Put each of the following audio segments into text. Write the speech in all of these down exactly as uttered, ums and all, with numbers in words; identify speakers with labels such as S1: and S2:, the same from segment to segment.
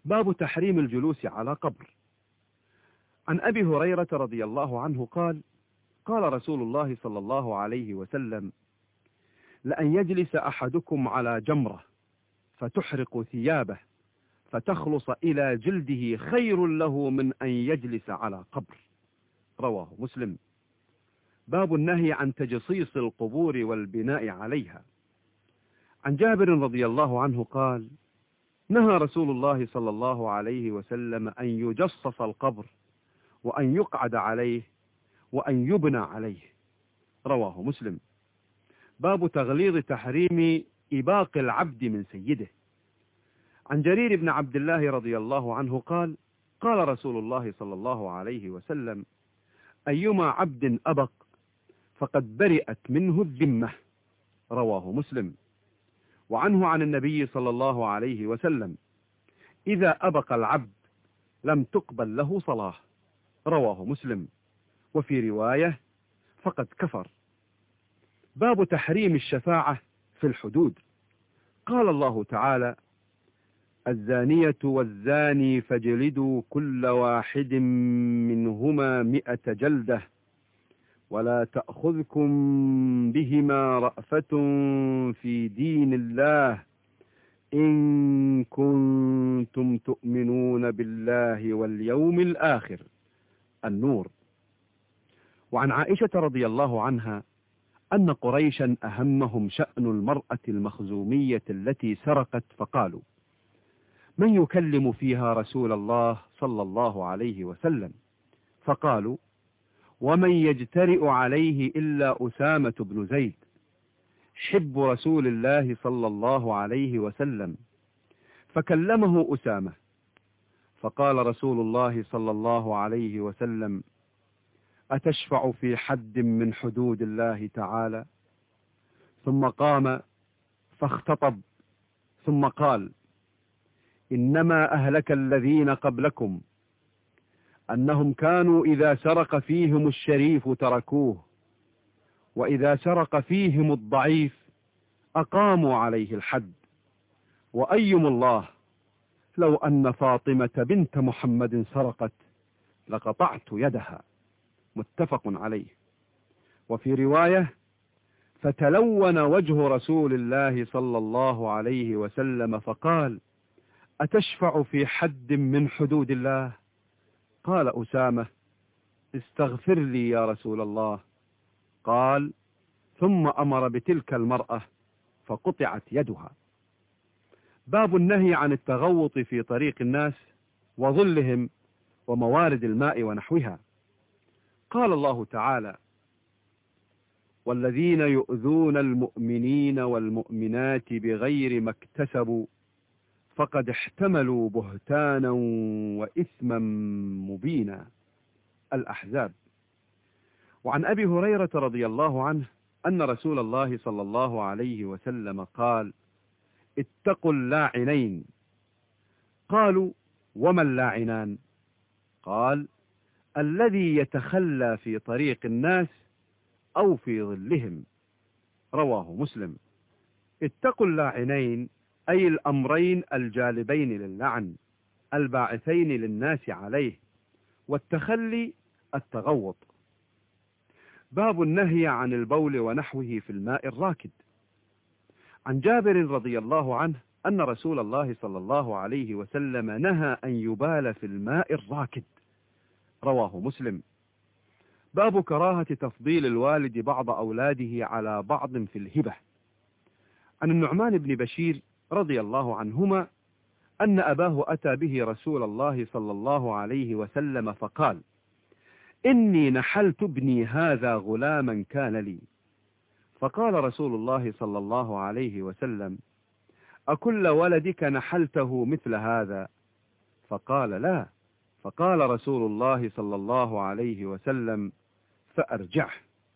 S1: باب تحريم الجلوس على قبر. عن أبي هريرة رضي الله عنه قال: قال رسول الله صلى الله عليه وسلم: لأن يجلس أحدكم على جمرة فتحرق ثيابه فتخلص إلى جلده خير له من أن يجلس على قبر. رواه مسلم. باب النهي عن تجصيص القبور والبناء عليها. عن جابر رضي الله عنه قال: نهى رسول الله صلى الله عليه وسلم أن يجصص القبر وأن يقعد عليه وأن يبنى عليه. رواه مسلم. باب تغليظ تحريم إباق العبد من سيده. عن جرير بن عبد الله رضي الله عنه قال: قال رسول الله صلى الله عليه وسلم: أيما عبد أبق فقد برئت منه الذمة. رواه مسلم. وعنه عن النبي صلى الله عليه وسلم: إذا أبق العبد لم تقبل له صلاة. رواه مسلم. وفي رواية: فقد كفر. باب تحريم الشفاعة في الحدود. قال الله تعالى: الزانية والزاني فاجلدوا كل واحد منهما مئة جلدة ولا تأخذكم بهما رأفة في دين الله إن كنتم تؤمنون بالله واليوم الآخر. النور. وعن عائشة رضي الله عنها أن قريشا أهمهم شأن المرأة المخزومية التي سرقت، فقالوا: من يكلم فيها رسول الله صلى الله عليه وسلم؟ فقالوا: ومن يجترئ عليه إلا أسامة بن زيد حب رسول الله صلى الله عليه وسلم. فكلمه أسامة، فقال رسول الله صلى الله عليه وسلم: أتشفع في حد من حدود الله تعالى؟ ثم قام فاختطب ثم قال: إنما أهلك الذين قبلكم أنهم كانوا إذا سرق فيهم الشريف تركوه، وإذا سرق فيهم الضعيف أقاموا عليه الحد. وأيم الله لو أن فاطمة بنت محمد سرقت لقطعت يدها. متفق عليه. وفي رواية: فتلون وجه رسول الله صلى الله عليه وسلم فقال: أتشفع في حد من حدود الله؟ قال أسامة: استغفر لي يا رسول الله. قال: ثم أمر بتلك المرأة فقطعت يدها. باب النهي عن التغوط في طريق الناس وظلهم وموارد الماء ونحوها. قال الله تعالى: والذين يؤذون المؤمنين والمؤمنات بغير ما اكتسبوا فقد احتملوا بهتانا وإثما مبينا. الأحزاب. وعن أبي هريرة رضي الله عنه أن رسول الله صلى الله عليه وسلم قال: اتقوا اللاعنين. قالوا: وما اللاعنان؟ قال: الذي يتخلى في طريق الناس أو في ظلهم. رواه مسلم. اتقوا اللاعنين أي الأمرين الجالبين للعن الباعثين للناس عليه، والتخلي التغوط. باب النهي عن البول ونحوه في الماء الراكد. عن جابر رضي الله عنه أن رسول الله صلى الله عليه وسلم نهى أن يبال في الماء الراكد. رواه مسلم. باب كراهة تفضيل الوالد بعض أولاده على بعض في الهبة. عن النعمان بن بشير رضي الله عنهما أن أباه أتى به رسول الله صلى الله عليه وسلم فقال: إني نحلت ابني هذا غلاما كان لي. فقال رسول الله صلى الله عليه وسلم: أكل ولدك نحلته مثل هذا؟ فقال: لا. فقال رسول الله صلى الله عليه وسلم: فأرجعه.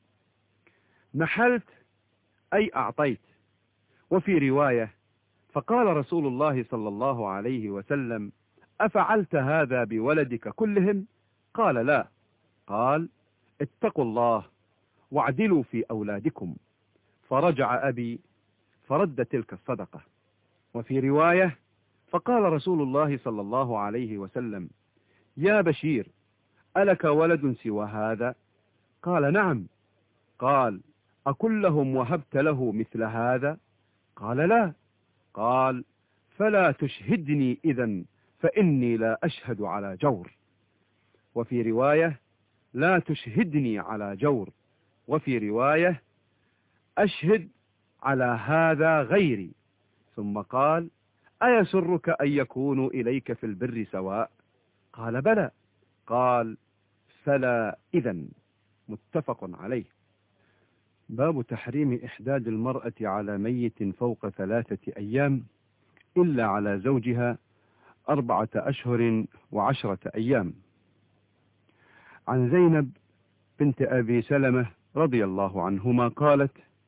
S1: نحلت أي أعطيت. وفي رواية: فقال رسول الله صلى الله عليه وسلم: أفعلت هذا بولدك كلهم؟ قال: لا. قال: اتقوا الله واعدلوا في أولادكم. فرجع أبي فرد تلك الصدقة. وفي رواية: فقال رسول الله صلى الله عليه وسلم: يا بشير، ألك ولد سوى هذا؟ قال: نعم. قال: أكلهم وهبت له مثل هذا؟ قال: لا. قال: فلا تشهدني إذن، فإني لا أشهد على جور. وفي رواية: لا تشهدني على جور. وفي رواية: أشهد على هذا غيري. ثم قال: أيسرك أن يكونوا إليك في البر سواء؟ قال: بلى. قال: فلا إذن. متفق عليه. باب تحريم إحداد المرأة على ميت فوق ثلاثة أيام إلا على زوجها أربعة أشهر وعشرة أيام. عن زينب بنت أبي سلمة رضي الله عنهما قالت: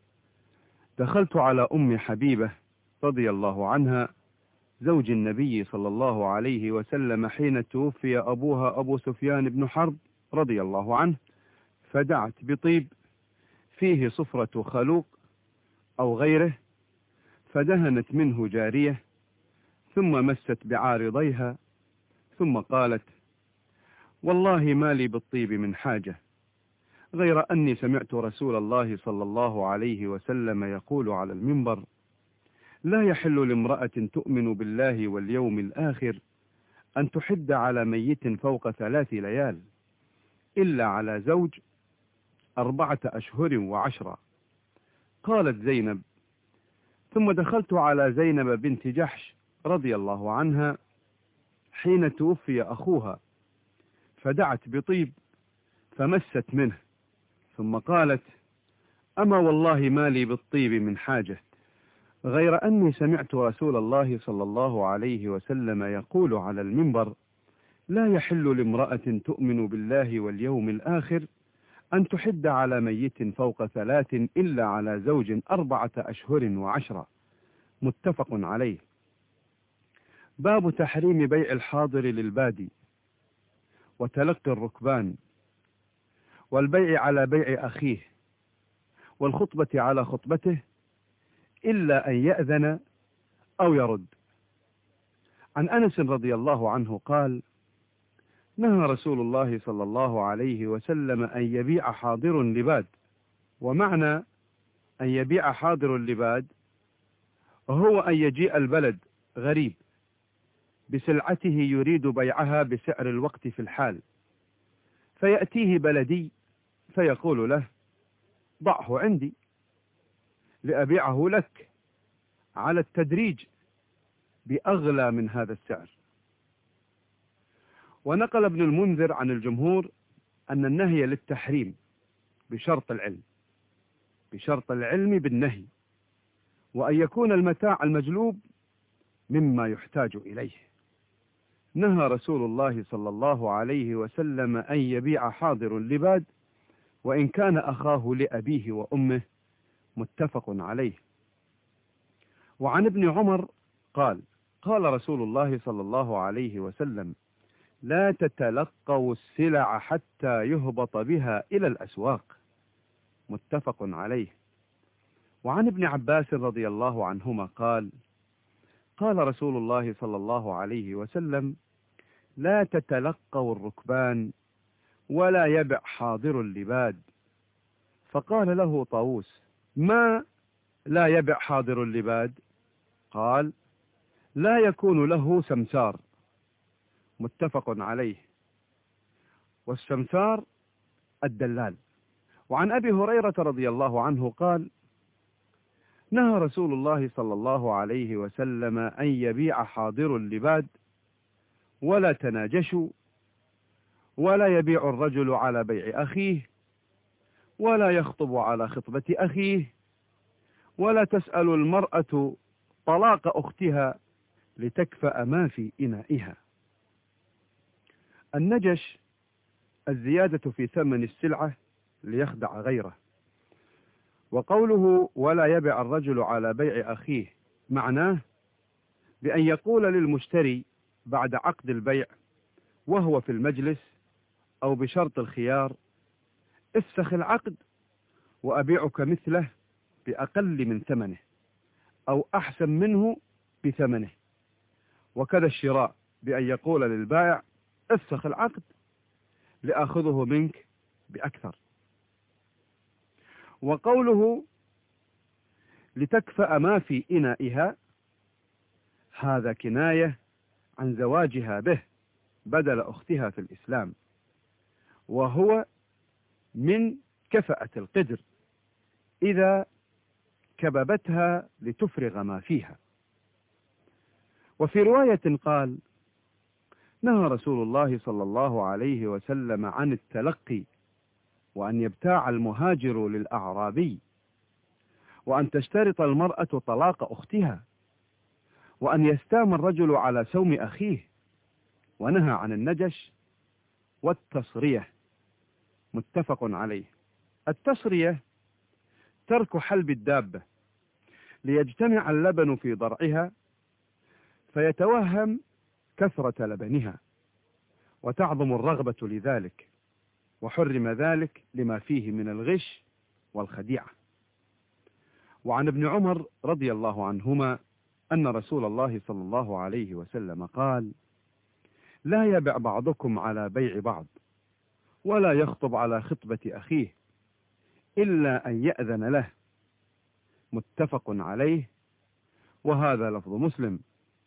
S1: دخلت على أم حبيبة رضي الله عنها زوج النبي صلى الله عليه وسلم حين توفي أبوها أبو سفيان بن حرب رضي الله عنه، فدعت بطيب فيه صفرة خلوق أو غيره، فدهنت منه جارية، ثم مست بعارضيها، ثم قالت: والله ما لي بالطيب من حاجة، غير أني سمعت رسول الله صلى الله عليه وسلم يقول على المنبر: لا يحل لامرأة تؤمن بالله واليوم الآخر أن تحد على ميت فوق ثلاث ليال إلا على زوج أربعة أشهر وعشرة. قالت زينب: ثم دخلت على زينب بنت جحش رضي الله عنها حين توفي أخوها، فدعت بطيب فمست منه، ثم قالت: أما والله ما لي بالطيب من حاجة، غير أني سمعت رسول الله صلى الله عليه وسلم يقول على المنبر: لا يحل لامرأة تؤمن بالله واليوم الآخر أن تحد على ميت فوق ثلاث إلا على زوج أربعة أشهر وعشرة. متفق عليه. باب تحريم بيع الحاضر للبادي، وتلقي الركبان، والبيع على بيع أخيه، والخطبة على خطبته، إلا أن يأذن أو يرد. عن أنس رضي الله عنه قال: نهى رسول الله صلى الله عليه وسلم أن يبيع حاضر لباد. ومعنى أن يبيع حاضر لباد هو أن يجيء البلد غريب بسلعته يريد بيعها بسعر الوقت في الحال، فيأتيه بلدي فيقول له: ضعه عندي لأبيعه لك على التدريج بأغلى من هذا السعر. ونقل ابن المنذر عن الجمهور أن النهي للتحريم بشرط العلم بشرط العلم بالنهي، وأن يكون المتاع المجلوب مما يحتاج إليه. نهى رسول الله صلى الله عليه وسلم أن يبيع حاضر لباد وإن كان أخاه لأبيه وأمه. متفق عليه. وعن ابن عمر قال: قال رسول الله صلى الله عليه وسلم: لا تتلقوا السلع حتى يهبط بها إلى الأسواق. متفق عليه. وعن ابن عباس رضي الله عنهما قال: قال رسول الله صلى الله عليه وسلم: لا تتلقوا الركبان ولا يبع حاضر اللباد. فقال له طاووس: ما لا يبع حاضر اللباد؟ قال: لا يكون له سمسار. متفق عليه. والسمسار الدلال. وعن أبي هريرة رضي الله عنه قال: نهى رسول الله صلى الله عليه وسلم أن يبيع حاضر اللباد ولا تناجشوا، ولا يبيع الرجل على بيع أخيه، ولا يخطب على خطبة أخيه، ولا تسأل المرأة طلاق أختها لتكفأ ما في إنائها. النجش الزيادة في ثمن السلعة ليخدع غيره. وقوله ولا يبيع الرجل على بيع أخيه معناه بأن يقول للمشتري بعد عقد البيع وهو في المجلس أو بشرط الخيار: افسخ العقد وأبيعك مثله بأقل من ثمنه أو أحسن منه بثمنه. وكذا الشراء بأن يقول للبائع افسخ العقد لآخذه منك بأكثر. وقوله لتكفأ ما في إنائها هذا كناية عن زواجها به بدل أختها في الإسلام، وهو من كفأة القدر إذا كببتها لتفرغ ما فيها. وفي رواية قال نهى رسول الله صلى الله عليه وسلم عن التلقي، وأن يبتاع المهاجر للأعرابي، وأن تشترط المرأة طلاق أختها، وأن يستام الرجل على سوم أخيه، ونهى عن النجش والتصرية. متفق عليه. التصرية ترك حلب الدابة ليجتمع اللبن في ضرعها فيتوهم كثرة لبنها وتعظم الرغبة لذلك، وحرم ذلك لما فيه من الغش والخديعة. وعن ابن عمر رضي الله عنهما أن رسول الله صلى الله عليه وسلم قال لا يبع بعضكم على بيع بعض، ولا يخطب على خطبة أخيه إلا أن يأذن له. متفق عليه، وهذا لفظ مسلم.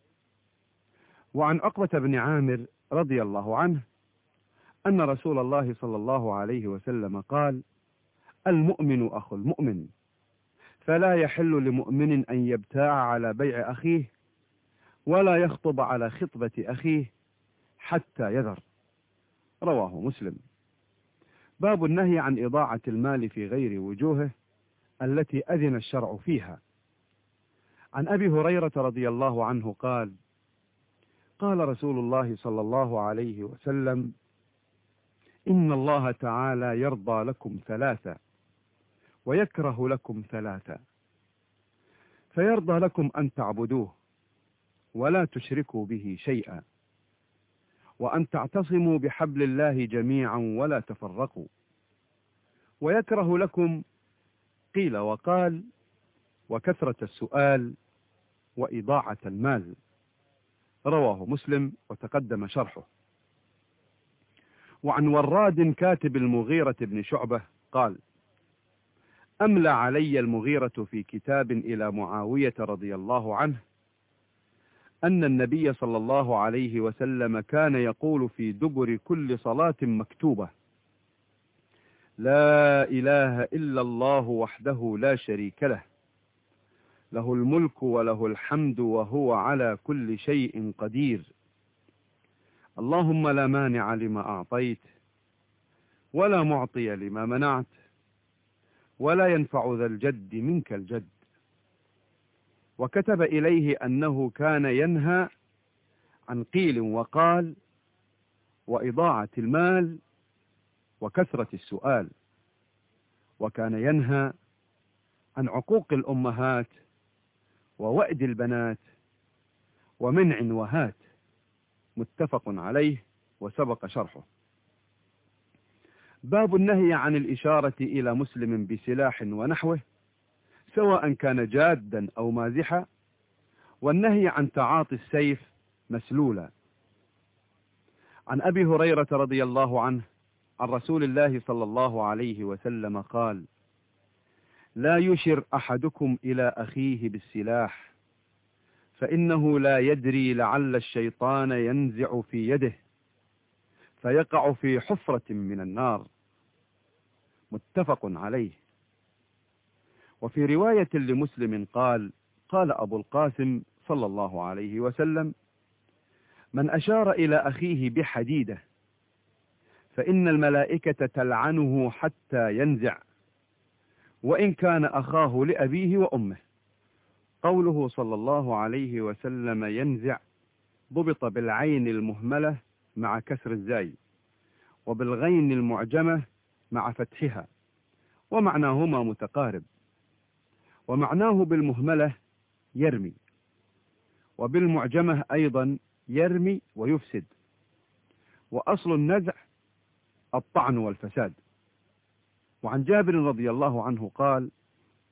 S1: وعن عقبة بن عامر رضي الله عنه أن رسول الله صلى الله عليه وسلم قال المؤمن أخو المؤمن، فلا يحل لمؤمن أن يبتاع على بيع أخيه ولا يخطب على خطبة أخيه حتى يذر. رواه مسلم. باب النهي عن إضاعة المال في غير وجوهه التي أذن الشرع فيها. عن أبي هريرة رضي الله عنه قال قال رسول الله صلى الله عليه وسلم إن الله تعالى يرضى لكم ثلاثة ويكره لكم ثلاثة، فيرضى لكم أن تعبدوه ولا تشركوا به شيئا، وأن تعتصموا بحبل الله جميعا ولا تفرقوا، ويكره لكم قيل وقال وكثرة السؤال وإضاعة المال. رواه مسلم وتقدم شرحه. وعن وراد كاتب المغيرة بن شعبة قال أملى علي المغيرة في كتاب إلى معاوية رضي الله عنه أن النبي صلى الله عليه وسلم كان يقول في دبر كل صلاة مكتوبة لا إله إلا الله وحده لا شريك له، له الملك وله الحمد وهو على كل شيء قدير، اللهم لا مانع لما أعطيت ولا معطي لما منعت ولا ينفع ذا الجد منك الجد. وكتب إليه أنه كان ينهى عن قيل وقال وإضاعة المال وكثرة السؤال، وكان ينهى عن عقوق الأمهات ووأد البنات ومنع وهات. متفق عليه وسبق شرحه. باب النهي عن الإشارة إلى مسلم بسلاح ونحوه سواء كان جادا أو مازحا، والنهي عن تعاطي السيف مسلولا. عن أبي هريرة رضي الله عنه عن رسول الله صلى الله عليه وسلم قال لا يشر أحدكم إلى أخيه بالسلاح، فإنه لا يدري لعل الشيطان ينزع في يده فيقع في حفرة من النار. متفق عليه. وفي رواية لمسلم قال قال أبو القاسم صلى الله عليه وسلم من أشار إلى أخيه بحديدة فإن الملائكة تلعنه حتى ينزع، وإن كان أخاه لأبيه وأمه. قوله صلى الله عليه وسلم ينزع ضبط بالعين المهملة مع كسر الزاي، وبالغين المعجمة مع فتحها، ومعناهما متقارب. ومعناه بالمهملة يرمي، وبالمعجمة أيضا يرمي ويفسد، وأصل النزع الطعن والفساد. وعن جابر رضي الله عنه قال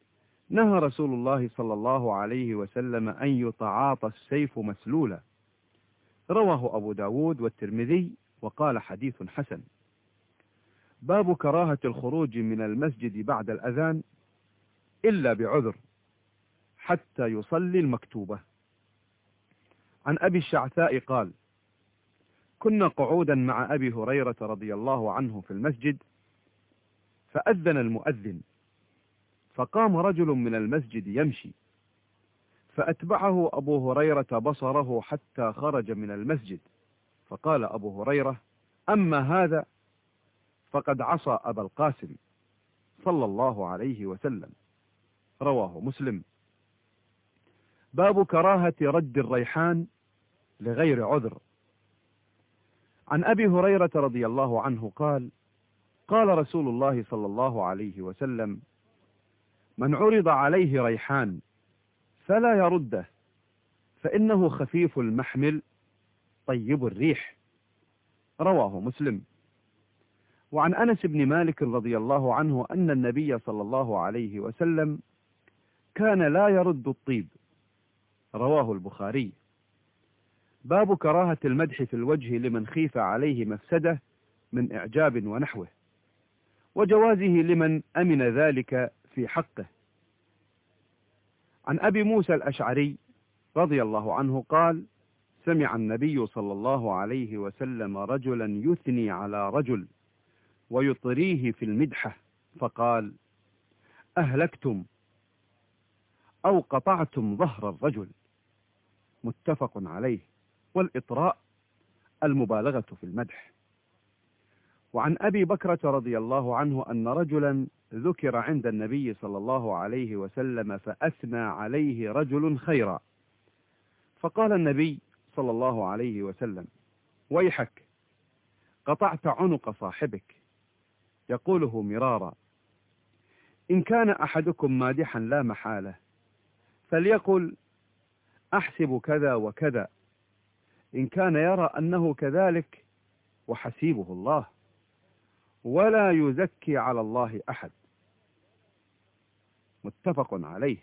S1: نهى رسول الله صلى الله عليه وسلم أن يتعاطى السيف مسلولا، رواه أبو داود والترمذي وقال حديث حسن. باب كراهة الخروج من المسجد بعد الأذان إلا بعذر حتى يصلي المكتوبة. عن أبي الشعثاء قال: كنا قعودا مع أبي هريرة رضي الله عنه في المسجد، فأذن المؤذن، فقام رجل من المسجد يمشي، فأتبعه أبو هريرة بصره حتى خرج من المسجد، فقال أبو هريرة: أما هذا فقد عصى أبا القاسم صلى الله عليه وسلم. رواه مسلم. باب كراهة رد الريحان لغير عذر. عن أبي هريرة رضي الله عنه قال: قال رسول الله صلى الله عليه وسلم: من عرض عليه ريحان فلا يرده، فإنه خفيف المحمل طيب الريح. رواه مسلم. وعن أنس بن مالك رضي الله عنه أن النبي صلى الله عليه وسلم كان لا يرد الطيب. رواه البخاري. باب كراهة المدح في الوجه لمن خيف عليه مفسدة من إعجاب ونحوه، وجوازه لمن أمن ذلك في حقه. عن أبي موسى الأشعري رضي الله عنه قال: سمع النبي صلى الله عليه وسلم رجلا يثني على رجل ويطريه في المدحة، فقال: أهلكتم أو قطعتم ظهر الرجل. متفق عليه. والإطراء المبالغة في المدح. وعن أبي بكرة رضي الله عنه أن رجلا ذكر عند النبي صلى الله عليه وسلم فأثنى عليه رجل خيرا، فقال النبي صلى الله عليه وسلم: ويحك، قطعت عنق صاحبك. يقوله مرارا. إن كان أحدكم مادحا لا محالة فليقل: أحسب كذا وكذا، إن كان يرى أنه كذلك وحسيبه الله، ولا يزكي على الله أحد. متفق عليه.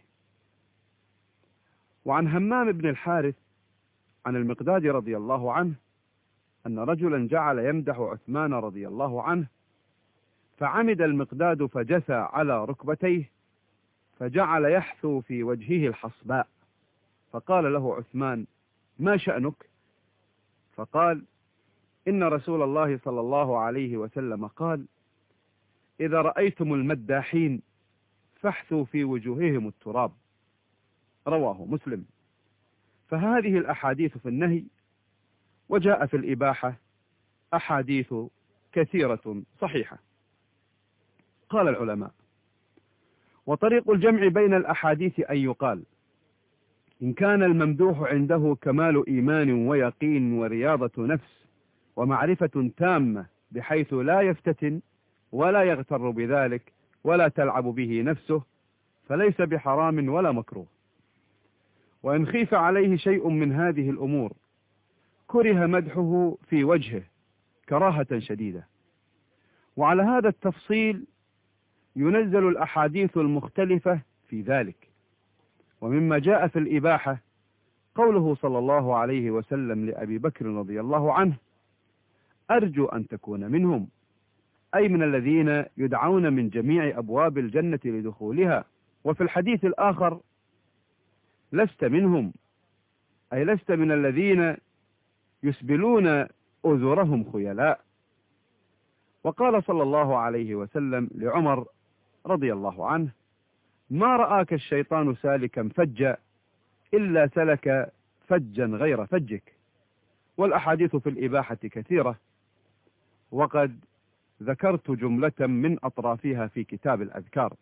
S1: وعن همام بن الحارث عن المقداد رضي الله عنه أن رجلا جعل يمدح عثمان رضي الله عنه، فعمد المقداد فجثى على ركبتيه، فجعل يحثو في وجهه الحصباء، فقال له عثمان: ما شأنك؟ فقال: إن رسول الله صلى الله عليه وسلم قال: إذا رأيتم المداحين فاحثوا في وجوههم التراب. رواه مسلم. فهذه الأحاديث في النهي، وجاء في الإباحة أحاديث كثيرة صحيحة. قال العلماء: وطريق الجمع بين الأحاديث أن يقال: إن كان الممدوح عنده كمال إيمان ويقين ورياضة نفس ومعرفة تامة بحيث لا يفتتن ولا يغتر بذلك ولا تلعب به نفسه، فليس بحرام ولا مكروه. وإن خيف عليه شيء من هذه الأمور كره مدحه في وجهه كراهة شديدة. وعلى هذا التفصيل ينزل الأحاديث المختلفة في ذلك. ومما جاء في الإباحة قوله صلى الله عليه وسلم لأبي بكر رضي الله عنه: أرجو أن تكون منهم، أي من الذين يدعون من جميع أبواب الجنة لدخولها. وفي الحديث الآخر: لست منهم، أي لست من الذين يسبلون أذرهم خيلاء. وقال صلى الله عليه وسلم لعمر رضي الله عنه: ما رآك الشيطان سالكا فجا إلا سلك فجا غير فجك. والأحاديث في الإباحة كثيرة، وقد ذكرت جملة من أطرافها في كتاب الأذكار.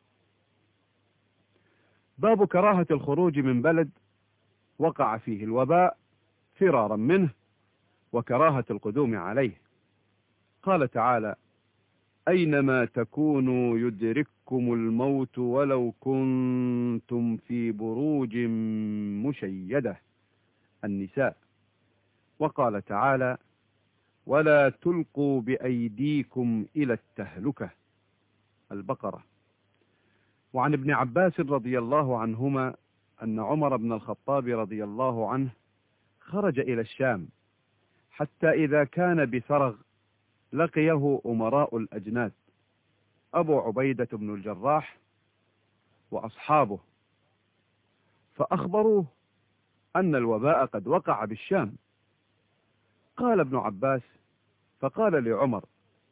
S1: باب كراهة الخروج من بلد وقع فيه الوباء فرارا منه، وكراهة القدوم عليه. قال تعالى: أينما تكونوا يدرككم الموت ولو كنتم في بروج مشيدة. النساء. وقال تعالى: ولا تلقوا بأيديكم إلى التهلكة. البقرة. وعن ابن عباس رضي الله عنهما أن عمر بن الخطاب رضي الله عنه خرج إلى الشام، حتى إذا كان بسرغ لقيه أمراء الأجناد أبو عبيدة بن الجراح وأصحابه، فأخبروه أن الوباء قد وقع بالشام. قال ابن عباس: فقال لعمر: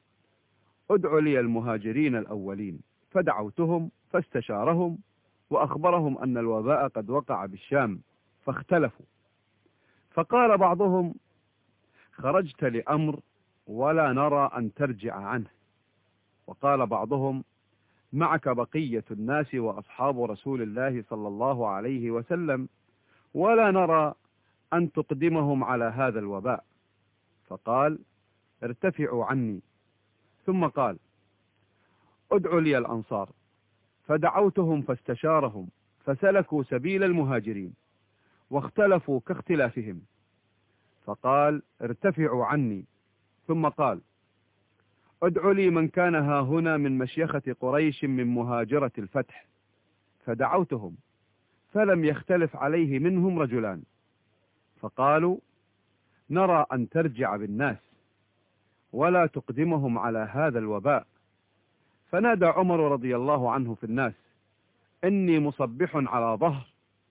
S1: ادع لي المهاجرين الأولين، فدعوتهم فاستشارهم وأخبرهم أن الوباء قد وقع بالشام، فاختلفوا. فقال بعضهم: خرجت لأمر ولا نرى أن ترجع عنه. وقال بعضهم: معك بقية الناس وأصحاب رسول الله صلى الله عليه وسلم، ولا نرى أن تقدمهم على هذا الوباء. فقال: ارتفعوا عني. ثم قال: ادعوا لي الأنصار، فدعوتهم فاستشارهم فسلكوا سبيل المهاجرين واختلفوا كاختلافهم. فقال: ارتفعوا عني. ثم قال: ادعوا لي من كان ها هنا من مشيخة قريش من مهاجرة الفتح، فدعوتهم فلم يختلف عليه منهم رجلان. فقالوا: نرى أن ترجع بالناس ولا تقدمهم على هذا الوباء. فنادى عمر رضي الله عنه في الناس: إني مصبح على ظهر،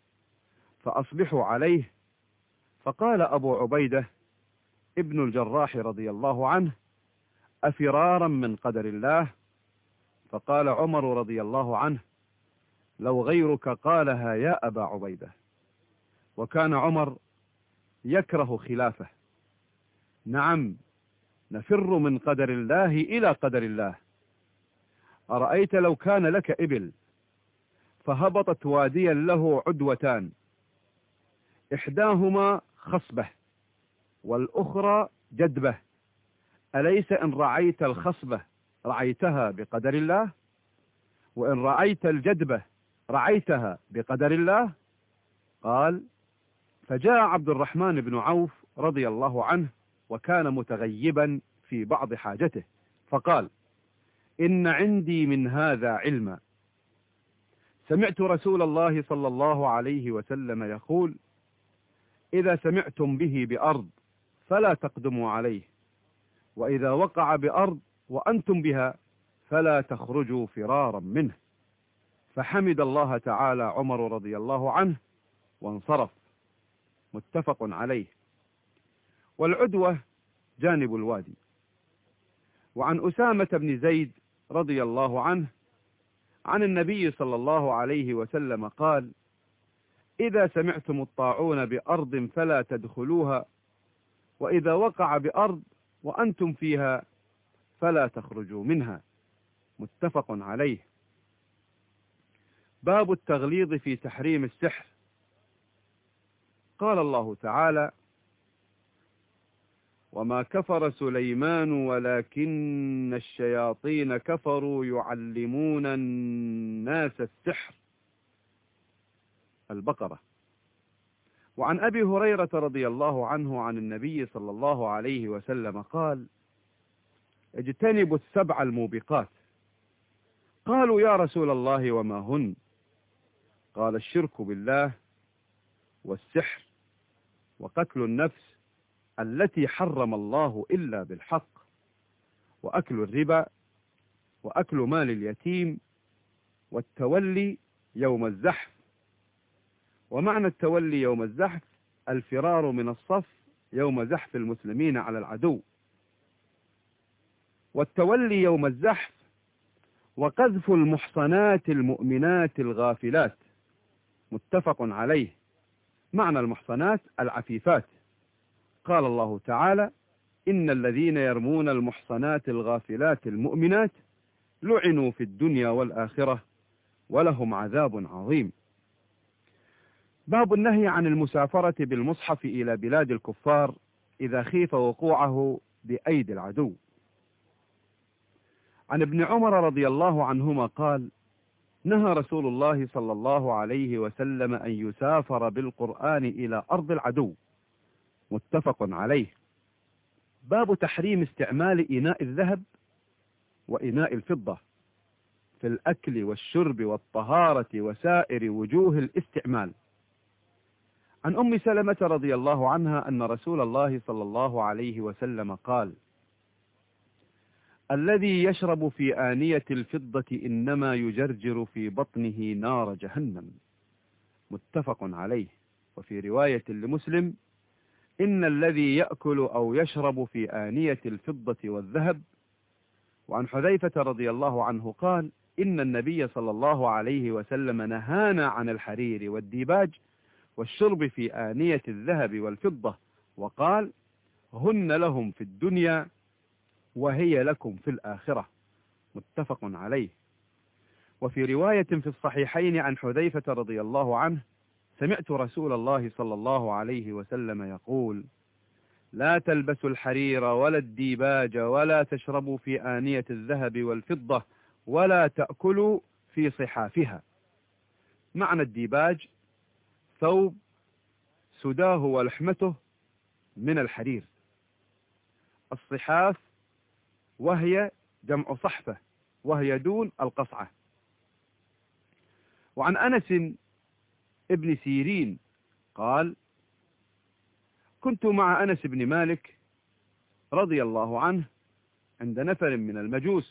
S1: فأصبحوا عليه. فقال أبو عبيدة ابن الجراح رضي الله عنه: أفرارا من قدر الله؟ فقال عمر رضي الله عنه: لو غيرك قالها يا أبا عبيدة. وكان عمر يكره خلافه. نعم، نفر من قدر الله إلى قدر الله. أرأيت لو كان لك إبل فهبطت واديا له عدوتان، إحداهما خصبة والأخرى جدبة، أليس إن رعيت الخصبة رعيتها بقدر الله؟ وإن رعيت الجدبة رعيتها بقدر الله؟ قال: فجاء عبد الرحمن بن عوف رضي الله عنه وكان متغيبا في بعض حاجته، فقال: إن عندي من هذا علما. سمعت رسول الله صلى الله عليه وسلم يقول: إذا سمعتم به بأرض فلا تقدموا عليه، وإذا وقع بأرض وأنتم بها فلا تخرجوا فرارا منه. فحمد الله تعالى عمر رضي الله عنه وانصرف. متفق عليه. والعدوة جانب الوادي. وعن أسامة بن زيد رضي الله عنه عن النبي صلى الله عليه وسلم قال: إذا سمعتم الطاعون بأرض فلا تدخلوها، وإذا وقع بأرض وأنتم فيها فلا تخرجوا منها. متفق عليه. باب التغليظ في تحريم السحر. قال الله تعالى: وما كفر سليمان ولكن الشياطين كفروا يعلمون الناس السحر. البقرة. وعن أبي هريرة رضي الله عنه عن النبي صلى الله عليه وسلم قال: اجتنبوا السبع الموبقات. قالوا: يا رسول الله وما هن؟ قال: الشرك بالله، والسحر، وقتل النفس التي حرم الله إلا بالحق، وأكل الربا، وأكل مال اليتيم، والتولي يوم الزحف. ومعنى التولي يوم الزحف الفرار من الصف يوم زحف المسلمين على العدو. والتولي يوم الزحف وقذف المحصنات المؤمنات الغافلات. متفق عليه. معنى المحصنات العفيفات. قال الله تعالى: إن الذين يرمون المحصنات الغافلات المؤمنات لعنوا في الدنيا والآخرة ولهم عذاب عظيم. باب النهي عن المسافرة بالمصحف إلى بلاد الكفار إذا خيف وقوعه بأيدي العدو. عن ابن عمر رضي الله عنهما قال: نهى رسول الله صلى الله عليه وسلم أن يسافر بالقرآن إلى أرض العدو. متفق عليه. باب تحريم استعمال إناء الذهب وإناء الفضة في الأكل والشرب والطهارة وسائر وجوه الاستعمال. عن أم سلمة رضي الله عنها أن رسول الله صلى الله عليه وسلم قال: الذي يشرب في آنية الفضة إنما يجرجر في بطنه نار جهنم. متفق عليه. وفي رواية لمسلم: إن الذي يأكل أو يشرب في آنية الفضة والذهب. وعن حذيفة رضي الله عنه قال: إن النبي صلى الله عليه وسلم نهانا عن الحرير والديباج والشرب في آنية الذهب والفضة، وقال: هن لهم في الدنيا وهي لكم في الآخرة. متفق عليه. وفي رواية في الصحيحين عن حذيفة رضي الله عنه: سمعت رسول الله صلى الله عليه وسلم يقول: لا تلبسوا الحرير ولا الديباج ولا تشربوا في آنية الذهب والفضة ولا تأكلوا في صحافها. معنى الديباج: ثوب سداه ولحمته من الحرير. الصحاف وهي جمع صحفة وهي دون القصعة. وعن أنس ابن سيرين قال: كنت مع أنس بن مالك رضي الله عنه عند نفر من المجوس،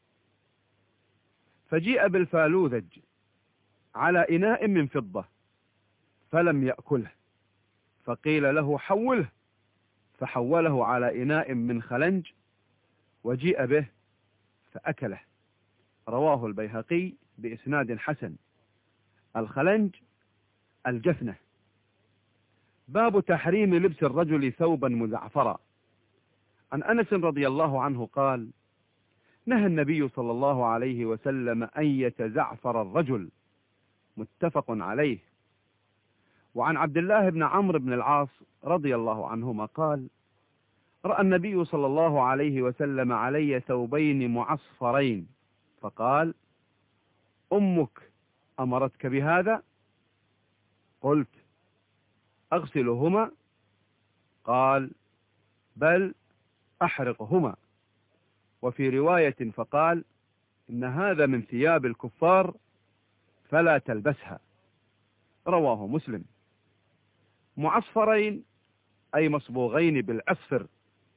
S1: فجيء بالفالوذج على إناء من فضة فلم يأكله، فقيل له: حوله، فحوله على إناء من خلنج وجيء به فأكله. رواه البيهقي بإسناد حسن. الخلنج الجفنة. باب تحريم لبس الرجل ثوبا مزعفرا. عن أنس رضي الله عنه قال: نهى النبي صلى الله عليه وسلم أن يتزعفر الرجل. متفق عليه. وعن عبد الله بن عمرو بن العاص رضي الله عنهما قال: رأى النبي صلى الله عليه وسلم علي ثوبين معصفرين، فقال: أمك أمرتك بهذا؟ قلت: أغسلهما؟ قال: بل أحرقهما. وفي رواية فقال: إن هذا من ثياب الكفار فلا تلبسها. رواه مسلم. معصفرين أي مصبوغين بالعصفر.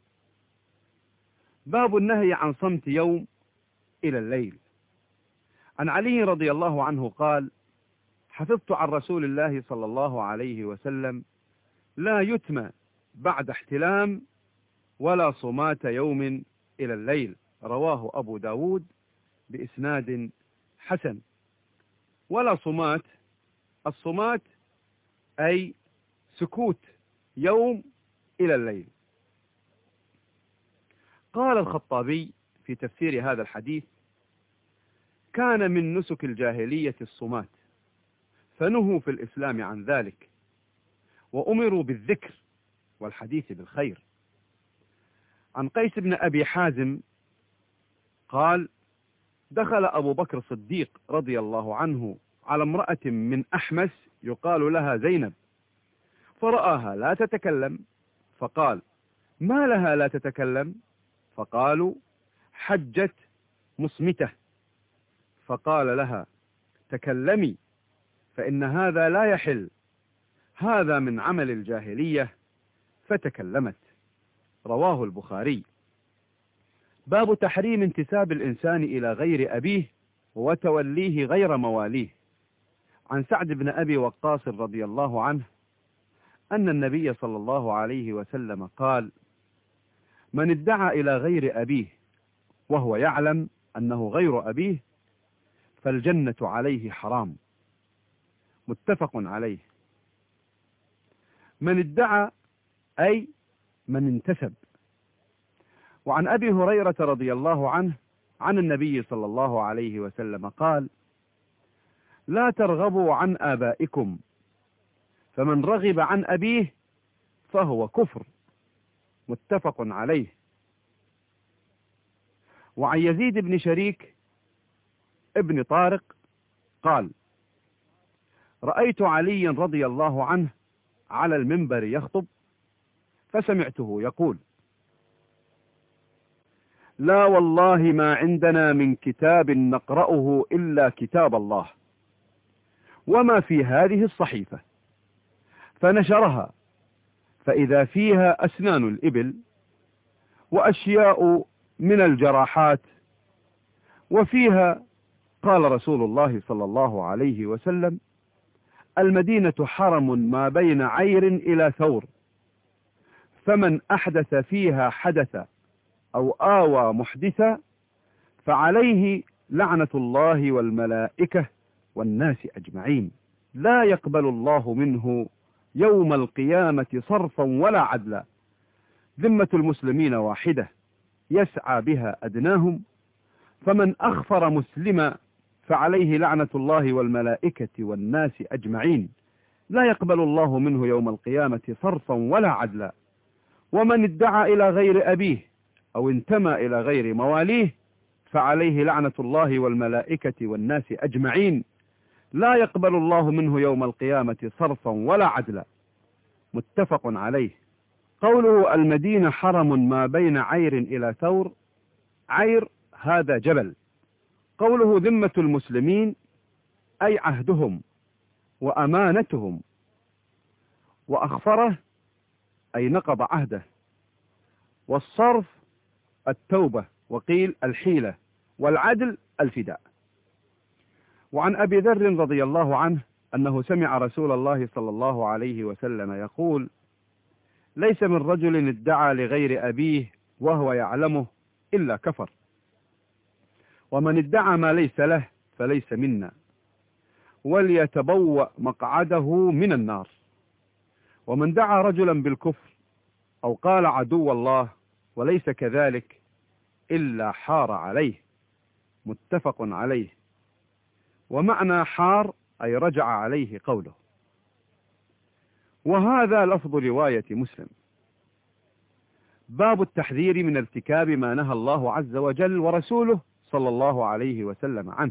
S1: باب النهي عن صمت يوم إلى الليل. عن علي رضي الله عنه قال: حفظت عن رسول الله صلى الله عليه وسلم: لا يتم بعد احتلام ولا صمات يوم إلى الليل. رواه أبو داود بإسناد حسن. ولا صمات، الصمات أي سكوت يوم إلى الليل. قال الخطابي في تفسير هذا الحديث: كان من نسك الجاهلية الصمات، فنهوا في الإسلام عن ذلك، وأمروا بالذكر والحديث بالخير. عن قيس بن أبي حازم قال: دخل أبو بكر الصديق رضي الله عنه على امرأة من أحمس يقال لها زينب، فرآها لا تتكلم، فقال: ما لها لا تتكلم؟ فقالوا: حجت مصمتة. فقال لها: تكلمي، فإن هذا لا يحل، هذا من عمل الجاهلية. فتكلمت. رواه البخاري. باب تحريم انتساب الإنسان إلى غير أبيه وتوليه غير مواليه. عن سعد بن أبي وقاص رضي الله عنه أن النبي صلى الله عليه وسلم قال: من ادعى إلى غير أبيه وهو يعلم أنه غير أبيه فالجنة عليه حرام. متفق عليه. من ادعى أي من انتسب. وعن أبي هريرة رضي الله عنه عن النبي صلى الله عليه وسلم قال: لا ترغبوا عن آبائكم، فمن رغب عن أبيه فهو كفر. متفق عليه. وعن يزيد بن شريك ابن طارق قال: رأيت علي رضي الله عنه على المنبر يخطب، فسمعته يقول: لا والله ما عندنا من كتاب نقرأه إلا كتاب الله وما في هذه الصحيفة، فنشرها، فإذا فيها أسنان الإبل وأشياء من الجراحات، وفيها قال رسول الله صلى الله عليه وسلم: المدينة حرم ما بين عير إلى ثور، فمن أحدث فيها حدث أو آوى محدثا فعليه لعنة الله والملائكة والناس أجمعين، لا يقبل الله منه يوم القيامة صرفا ولا عدلا. ذمة المسلمين واحدة يسعى بها أدناهم، فمن أخفر مسلما فعليه لعنة الله والملائكة والناس أجمعين، لا يقبل الله منه يوم القيامة صرفا ولا عدلا. ومن ادعى إلى غير أبيه أو انتمى إلى غير مواليه فعليه لعنة الله والملائكة والناس أجمعين، لا يقبل الله منه يوم القيامة صرفا ولا عدلا. متفق عليه. قوله المدينة حرم ما بين عير إلى ثور، عير هذا جبل. قوله ذمة المسلمين أي عهدهم وأمانتهم، وأخفره أي نقض عهده، والصرف التوبة، وقيل الحيلة، والعدل الفداء. وعن أبي ذر رضي الله عنه أنه سمع رسول الله صلى الله عليه وسلم يقول: ليس من رجل ادعى لغير أبيه وهو يعلمه إلا كفر، ومن ادعى ما ليس له فليس منا، وليتبوأ مقعده من النار. ومن دعا رجلا بالكفر أو قال عدو الله وليس كذلك إلا حار عليه. متفق عليه. ومعنى حار أي رجع عليه قوله. وهذا لفظ رواية مسلم. باب التحذير من ارتكاب ما نهى الله عز وجل ورسوله صلى الله عليه وسلم عنه.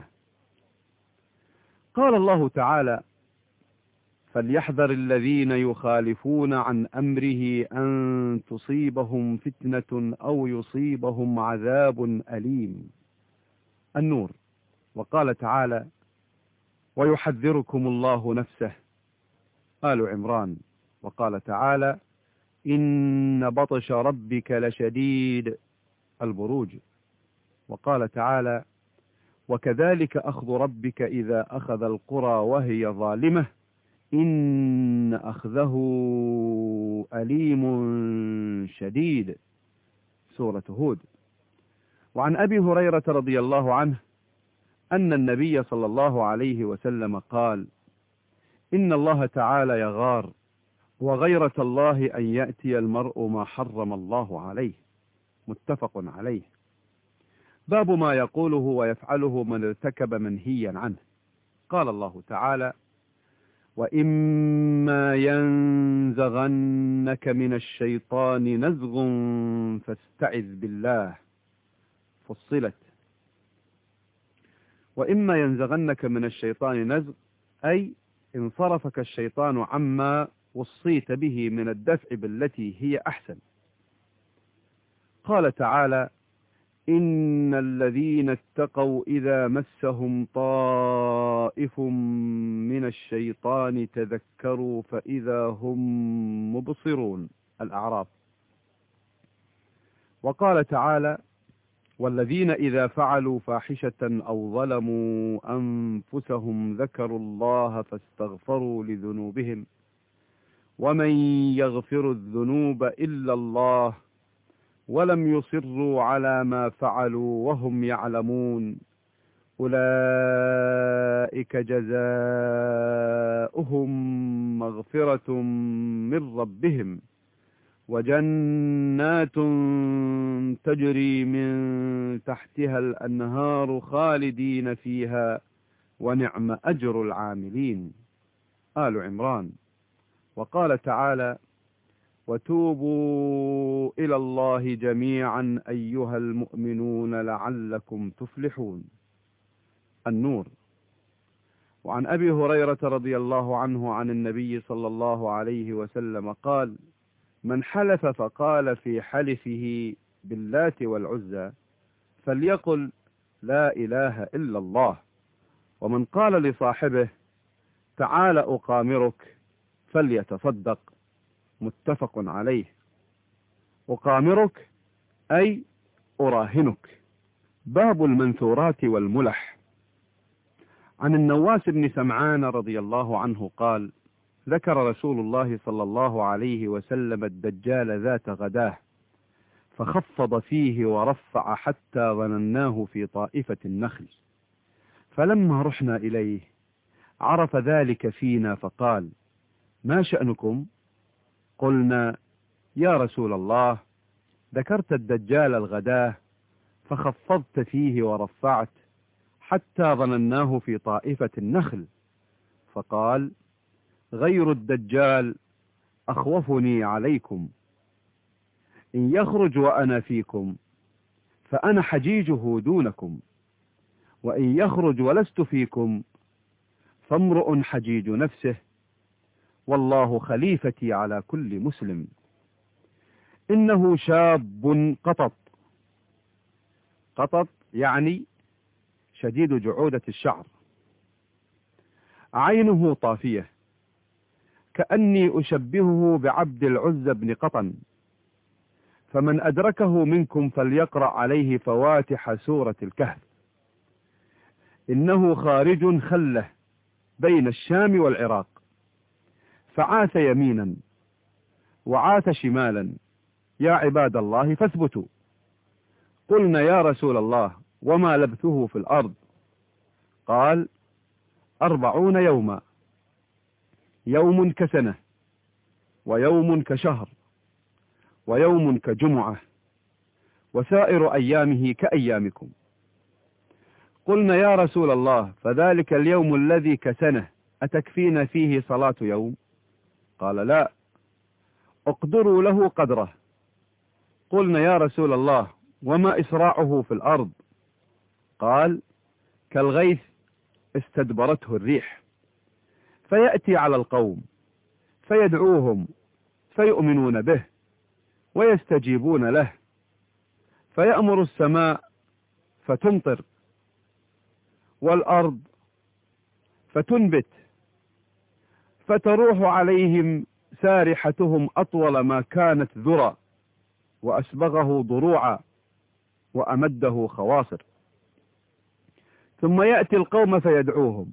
S1: قال الله تعالى: فليحذر الذين يخالفون عن أمره أن تصيبهم فتنة أو يصيبهم عذاب أليم. النور. وقال تعالى: ويحذركم الله نفسه. آل عمران. وقال تعالى: إن بطش ربك لشديد. البروج. وقال تعالى: وكذلك أخذ ربك إذا أخذ القرى وهي ظالمة إن أخذه أليم شديد. سورة هود. وعن أبي هريرة رضي الله عنه أن النبي صلى الله عليه وسلم قال: إن الله تعالى يغار، وغيرة الله أن يأتي المرء ما حرم الله عليه. متفق عليه. باب ما يقوله ويفعله من ارتكب منهيا عنه. قال الله تعالى: وإما ينزغنك من الشيطان نزغ فاستعذ بالله. فصلت. وإما ينزغنك من الشيطان نزغ أي انصرفك الشيطان عما وصيت به من الدفع بالتي هي أحسن. قال تعالى: إن الذين اتقوا إذا مسهم طائف من الشيطان تذكروا فإذا هم مبصرون. الأعراف. وقال تعالى: والذين إذا فعلوا فاحشة أو ظلموا أنفسهم ذكروا الله فاستغفروا لذنوبهم ومن يغفر الذنوب إلا الله ولم يصروا على ما فعلوا وهم يعلمون أولئك جزاؤهم مغفرة من ربهم وجنات تجري من تحتها الأنهار خالدين فيها ونعم أجر العاملين. آل عمران. وقال تعالى: وتوبوا إلى الله جميعا أيها المؤمنون لعلكم تفلحون. النور. وعن أبي هريرة رضي الله عنه عن النبي صلى الله عليه وسلم قال: من حلف فقال في حلفه باللات والعزى فليقل لا إله إلا الله، ومن قال لصاحبه تعال أقامرك فليتصدق. متفق عليه. أقامرك أي أراهنك. باب المنثورات والملح. عن النواس بن سمعان رضي الله عنه قال: ذكر رسول الله صلى الله عليه وسلم الدجال ذات غداه، فخفض فيه ورفع حتى ظنناه في طائفة النخل، فلما رحنا إليه عرف ذلك فينا فقال: ما شأنكم؟ قلنا: يا رسول الله، ذكرت الدجال الغداه فخفضت فيه ورفعت حتى ظنناه في طائفة النخل. فقال: غير الدجال أخوفني عليكم، إن يخرج وأنا فيكم فأنا حجيجه دونكم، وإن يخرج ولست فيكم فامرؤ حجيج نفسه، والله خليفتي على كل مسلم. إنه شاب قطط. قطط يعني شديد جعودة الشعر، عينه طافية، كأني أشبهه بعبد العزى بن قطن، فمن أدركه منكم فليقرأ عليه فواتح سورة الكهف. إنه خارج خله بين الشام والعراق، فعاث يمينا وعاث شمالا، يا عباد الله فاثبتوا. قلنا: يا رسول الله، وما لبثه في الأرض؟ قال: أربعون يوما، يوم كسنة، ويوم كشهر، ويوم كجمعة، وسائر أيامه كأيامكم. قلنا: يا رسول الله، فذلك اليوم الذي كسنه أتكفينا فيه صلاة يوم؟ قال: لا، اقدروا له قدره. قلنا: يا رسول الله، وما إسراعه في الأرض؟ قال: كالغيث استدبرته الريح، فيأتي على القوم فيدعوهم فيؤمنون به ويستجيبون له، فيأمر السماء فتمطر، والأرض فتنبت، فتروح عليهم سارحتهم أطول ما كانت ذرى، وأسبغه ضروعا، وأمده خواصر. ثم يأتي القوم فيدعوهم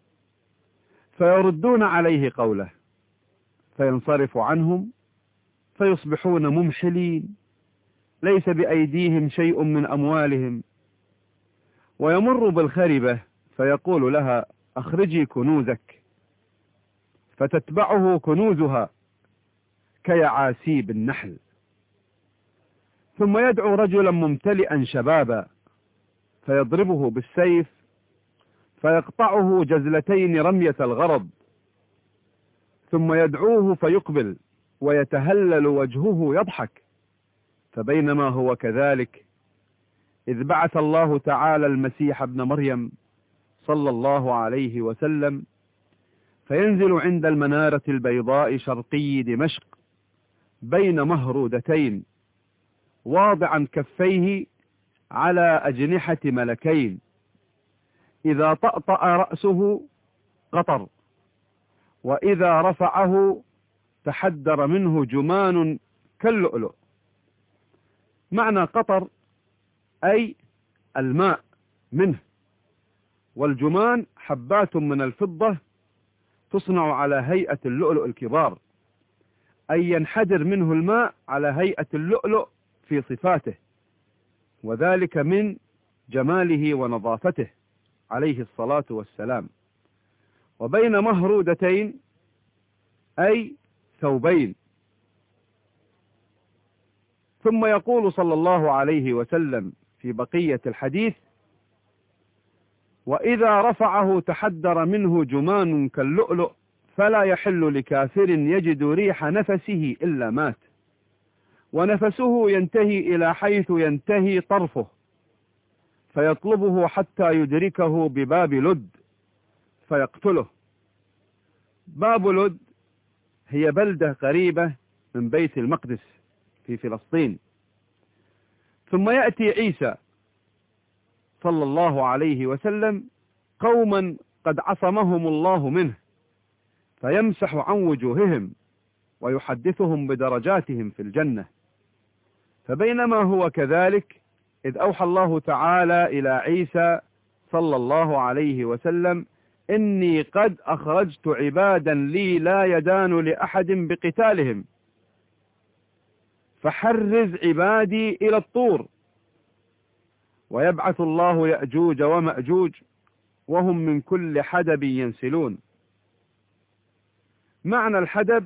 S1: فيردون عليه قوله، فينصرف عنهم فيصبحون ممحلين، ليس بأيديهم شيء من أموالهم. ويمر بالخربة فيقول لها: أخرجي كنوزك، فتتبعه كنوزها كيعاسيب النحل. ثم يدعو رجلا ممتلئا شبابا فيضربه بالسيف فيقطعه جزلتين رمية الغرض، ثم يدعوه فيقبل ويتهلل وجهه يضحك. فبينما هو كذلك إذ بعث الله تعالى المسيح ابن مريم صلى الله عليه وسلم، فينزل عند المنارة البيضاء شرقي دمشق بين مهرودتين، واضعا كفيه على أجنحة ملكين، إذا طأطأ رأسه قطر، وإذا رفعه تحدر منه جمان كاللؤلؤ. معنى قطر أي الماء منه، والجمان حبات من الفضة تصنع على هيئة اللؤلؤ الكبار، أي ينحدر منه الماء على هيئة اللؤلؤ في صفاته، وذلك من جماله ونظافته عليه الصلاة والسلام. وبين مهرودتين أي ثوبين. ثم يقول صلى الله عليه وسلم في بقية الحديث: وإذا رفعه تحدر منه جمان كاللؤلؤ، فلا يحل لكافر يجد ريح نفسه إلا مات، ونفسه ينتهي إلى حيث ينتهي طرفه، فيطلبه حتى يدركه بباب لد فيقتله. باب لد هي بلدة قريبة من بيت المقدس في فلسطين. ثم يأتي عيسى صلى الله عليه وسلم قوما قد عصمهم الله منه، فيمسح عن وجوههم ويحدثهم بدرجاتهم في الجنة. فبينما هو كذلك إذ أوحى الله تعالى إلى عيسى صلى الله عليه وسلم: إني قد أخرجت عبادا لي لا يدان لأحد بقتالهم، فحرز عبادي إلى الطور. ويبعث الله يأجوج ومأجوج وهم من كل حدب ينسلون. معنى الحدب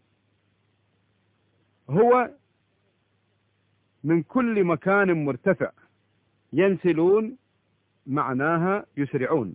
S1: هو من كل مكان مرتفع، ينسلون معناها يسرعون.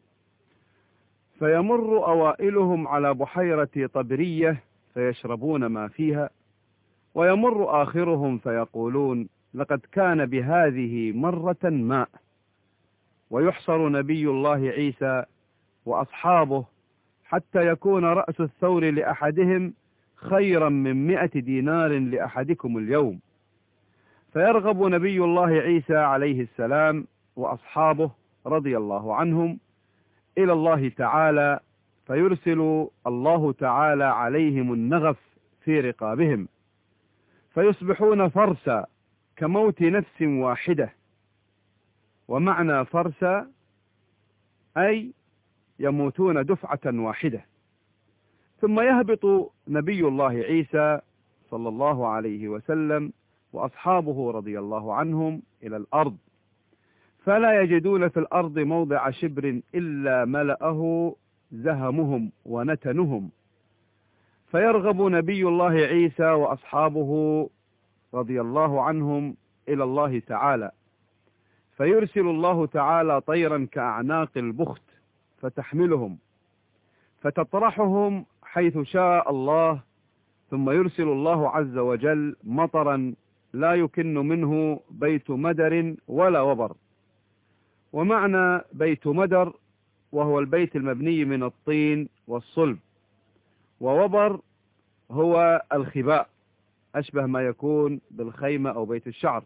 S1: فيمر أوائلهم على بحيرة طبرية فيشربون ما فيها، ويمر آخرهم فيقولون: لقد كان بهذه مرة ماء. ويحصر نبي الله عيسى وأصحابه حتى يكون رأس الثور لأحدهم خيرا من مئة دينار لأحدكم اليوم. فيرغب نبي الله عيسى عليه السلام وأصحابه رضي الله عنهم إلى الله تعالى، فيرسل الله تعالى عليهم النغف في رقابهم، فيصبحون فرسا كموت نفس واحدة. ومعنى فرسا أي يموتون دفعة واحدة. ثم يهبط نبي الله عيسى صلى الله عليه وسلم وأصحابه رضي الله عنهم إلى الأرض، فلا يجدون في الأرض موضع شبر إلا ملأه زهمهم ونتنهم. فيرغب نبي الله عيسى وأصحابه رضي الله عنهم إلى الله تعالى، فيرسل الله تعالى طيرا كأعناق البخت فتحملهم فتطرحهم حيث شاء الله، ثم يرسل الله عز وجل مطرا لا يكن منه بيت مدر ولا وبر. ومعنى بيت مدر وهو البيت المبني من الطين والصلب، ووبر هو الخباء أشبه ما يكون بالخيمة أو بيت الشعر.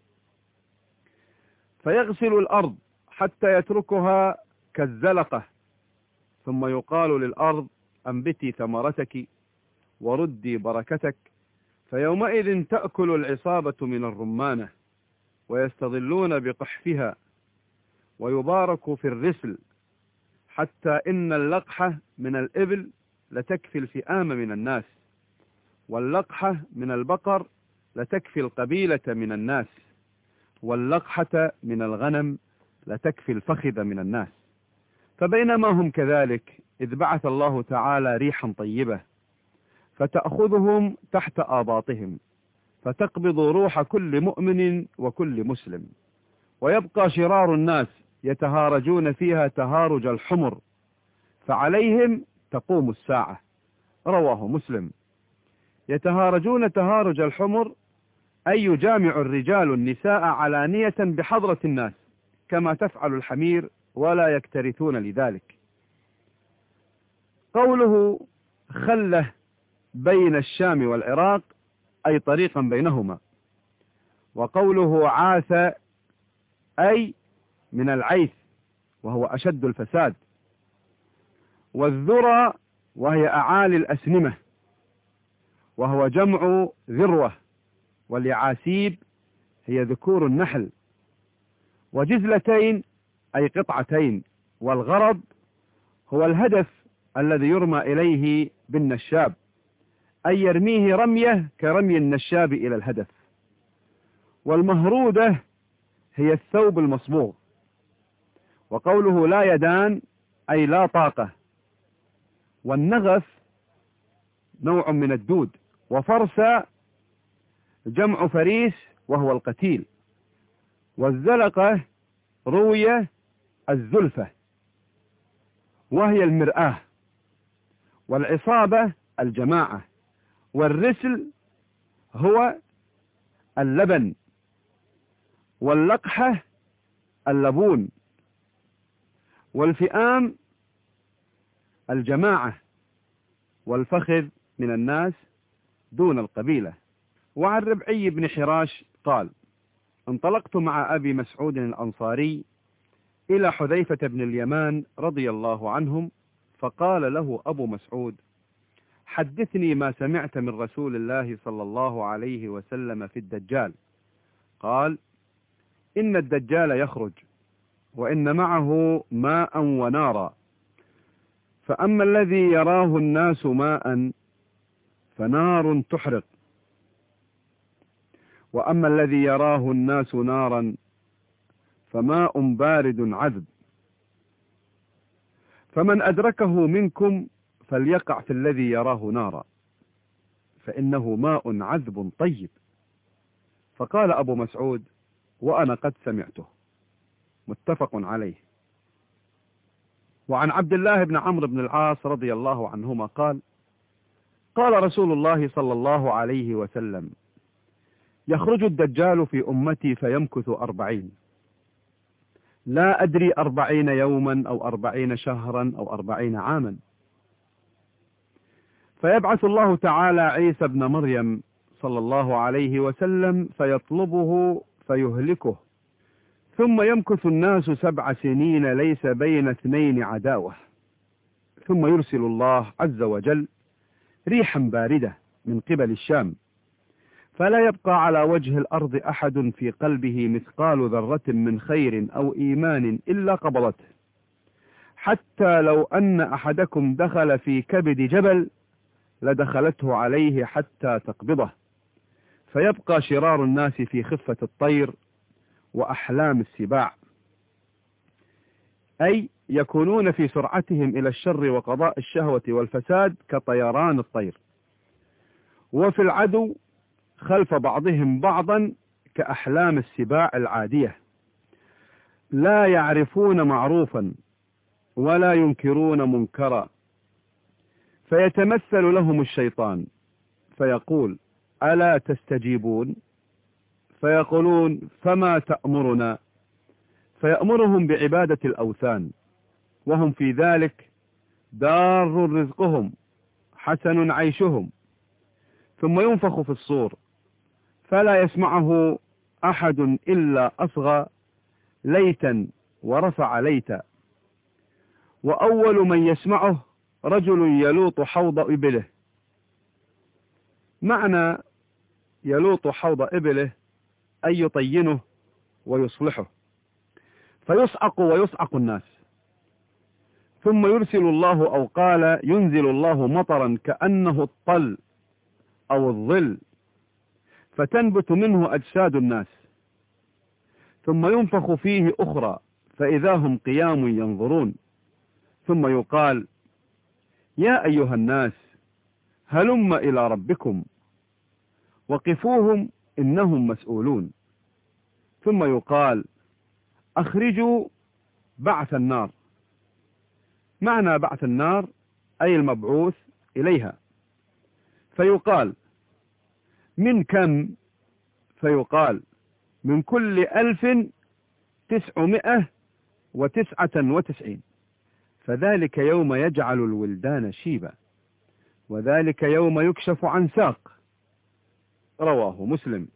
S1: فيغسل الأرض حتى يتركها كالزلقة، ثم يقال للأرض: أنبتي ثمرتك وردي بركتك. فيومئذ تأكل العصابة من الرمانة ويستظلون بقحفها، ويبارك في الرسل، حتى إن اللقحة من الإبل لتكفي الفئام من الناس، واللقحة من البقر لتكفي القبيلة من الناس، واللقحة من الغنم لتكفي الفخذ من الناس. فبينما هم كذلك إذ بعث الله تعالى ريحا طيبة فتأخذهم تحت آباطهم، فتقبض روح كل مؤمن وكل مسلم، ويبقى شرار الناس يتهارجون فيها تهارج الحمر، فعليهم تقوم الساعة. رواه مسلم. يتهارجون تهارج الحمر أي يجامع الرجال النساء علانية بحضرة الناس كما تفعل الحمير، ولا يكترثون لذلك. قوله خلة بين الشام والعراق أي طريقا بينهما. وقوله عاث أي من العيث وهو أشد الفساد. والذرى وهي أعالي الأسنمة وهو جمع ذروة، واليعاسيب هي ذكور النحل. وجزلتين أي قطعتين، والغرض هو الهدف الذي يرمى إليه بالنشاب، أي يرميه رمية كرمي النشاب إلى الهدف. والمهرودة هي الثوب المصبوغ. وقوله لا يدان أي لا طاقة. والنغف نوع من الدود. وفرسا جمع فريس وهو القتيل. والزلقة روية الزلفة وهي المرآة. والعصابة الجماعة. والرسل هو اللبن. واللقحة اللبون. والفئام الجماعة. والفخذ من الناس دون القبيلة. وعن ربعي بن حراش قال: انطلقت مع أبي مسعود الأنصاري إلى حذيفة بن اليمان رضي الله عنهم، فقال له أبو مسعود: حدثني ما سمعت من رسول الله صلى الله عليه وسلم في الدجال. قال: إن الدجال يخرج وإن معه ماء ونارا، فأما الذي يراه الناس ماء فنار تحرق، وأما الذي يراه الناس نارا فماء بارد عذب، فمن أدركه منكم فليقع في الذي يراه نارا، فإنه ماء عذب طيب. فقال أبو مسعود: وأنا قد سمعته. متفق عليه. وعن عبد الله بن عمرو بن العاص رضي الله عنهما قال: قال رسول الله صلى الله عليه وسلم: يخرج الدجال في أمتي فيمكث أربعين، لا أدري أربعين يوما أو أربعين شهرا أو أربعين عاما، فيبعث الله تعالى عيسى بن مريم صلى الله عليه وسلم فيطلبه فيهلكه، ثم يمكث الناس سبع سنين ليس بين اثنين عداوة، ثم يرسل الله عز وجل ريحا باردة من قبل الشام، فلا يبقى على وجه الأرض أحد في قلبه مثقال ذرة من خير أو إيمان إلا قبضته، حتى لو أن أحدكم دخل في كبد جبل لدخلته عليه حتى تقبضه، فيبقى شرار الناس في خفة الطير وأحلام السباع، أي يكونون في سرعتهم إلى الشر وقضاء الشهوة والفساد كطيران الطير، وفي العدو خلف بعضهم بعضا كأحلام السباع العادية، لا يعرفون معروفا ولا ينكرون منكرا، فيتمثل لهم الشيطان فيقول: ألا تستجيبون؟ فيقولون: فما تأمرنا؟ فيأمرهم بعبادة الأوثان، وهم في ذلك دار رزقهم حسن عيشهم، ثم ينفخ في الصور فلا يسمعه أحد إلا أصغى ليتا ورفع ليتا، وأول من يسمعه رجل يلوط حوض إبله. معنى يلوط حوض إبله أي يطينه ويصلحه، فيصعق ويصعق الناس، ثم يرسل الله أو قال ينزل الله مطرا كأنه الطل أو الظل، فتنبت منه أجساد الناس، ثم ينفخ فيه أخرى فإذا هم قيام ينظرون، ثم يقال: يا أيها الناس هلم إلى ربكم وقفوهم إنهم مسؤولون، ثم يقال: أخرجوا بعث النار. معنى بعث النار أي المبعوث إليها، فيقال: من كم؟ فيقال: من كل ألف تسعمائة وتسعة وتسعين، فذلك يوم يجعل الولدان شيبا، وذلك يوم يكشف عن ساق. رواه مسلم.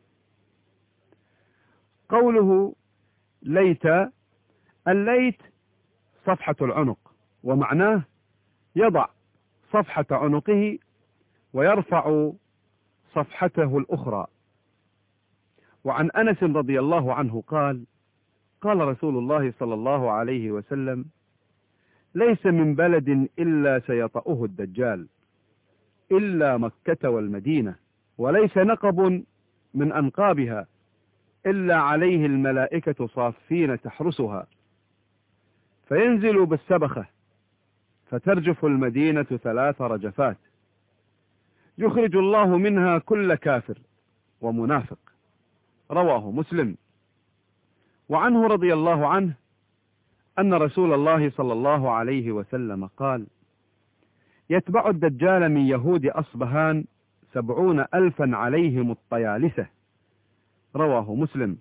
S1: قوله ليت، الليت صفحة العنق، ومعناه يضع صفحة عنقه ويرفع صفحته الأخرى. وعن أنس رضي الله عنه قال: قال رسول الله صلى الله عليه وسلم: ليس من بلد إلا سيطأه الدجال إلا مكة والمدينة، وليس نقب من أنقابها إلا عليه الملائكة صافين تحرسها، فينزل بالسبخة فترجف المدينة ثلاث رجفات، يخرج الله منها كل كافر ومنافق. رواه مسلم. وعنه رضي الله عنه أن رسول الله صلى الله عليه وسلم قال: يتبع الدجال من يهود أصبهان سبعون ألفا عليهم الطيالسة. رواه مسلم.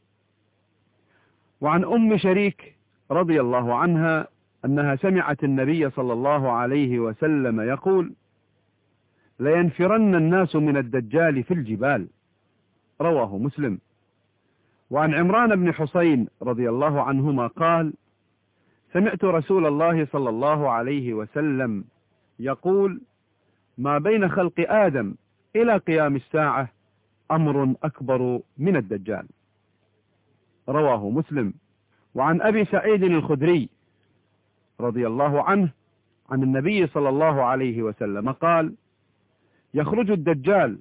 S1: وعن أم شريك رضي الله عنها أنها سمعت النبي صلى الله عليه وسلم يقول: لينفرن الناس من الدجال في الجبال. رواه مسلم. وعن عمران بن حسين رضي الله عنهما قال: سمعت رسول الله صلى الله عليه وسلم يقول: ما بين خلق آدم إلى قيام الساعة أمر أكبر من الدجال. رواه مسلم. وعن أبي سعيد الخدري رضي الله عنه عن النبي صلى الله عليه وسلم قال: يخرج الدجال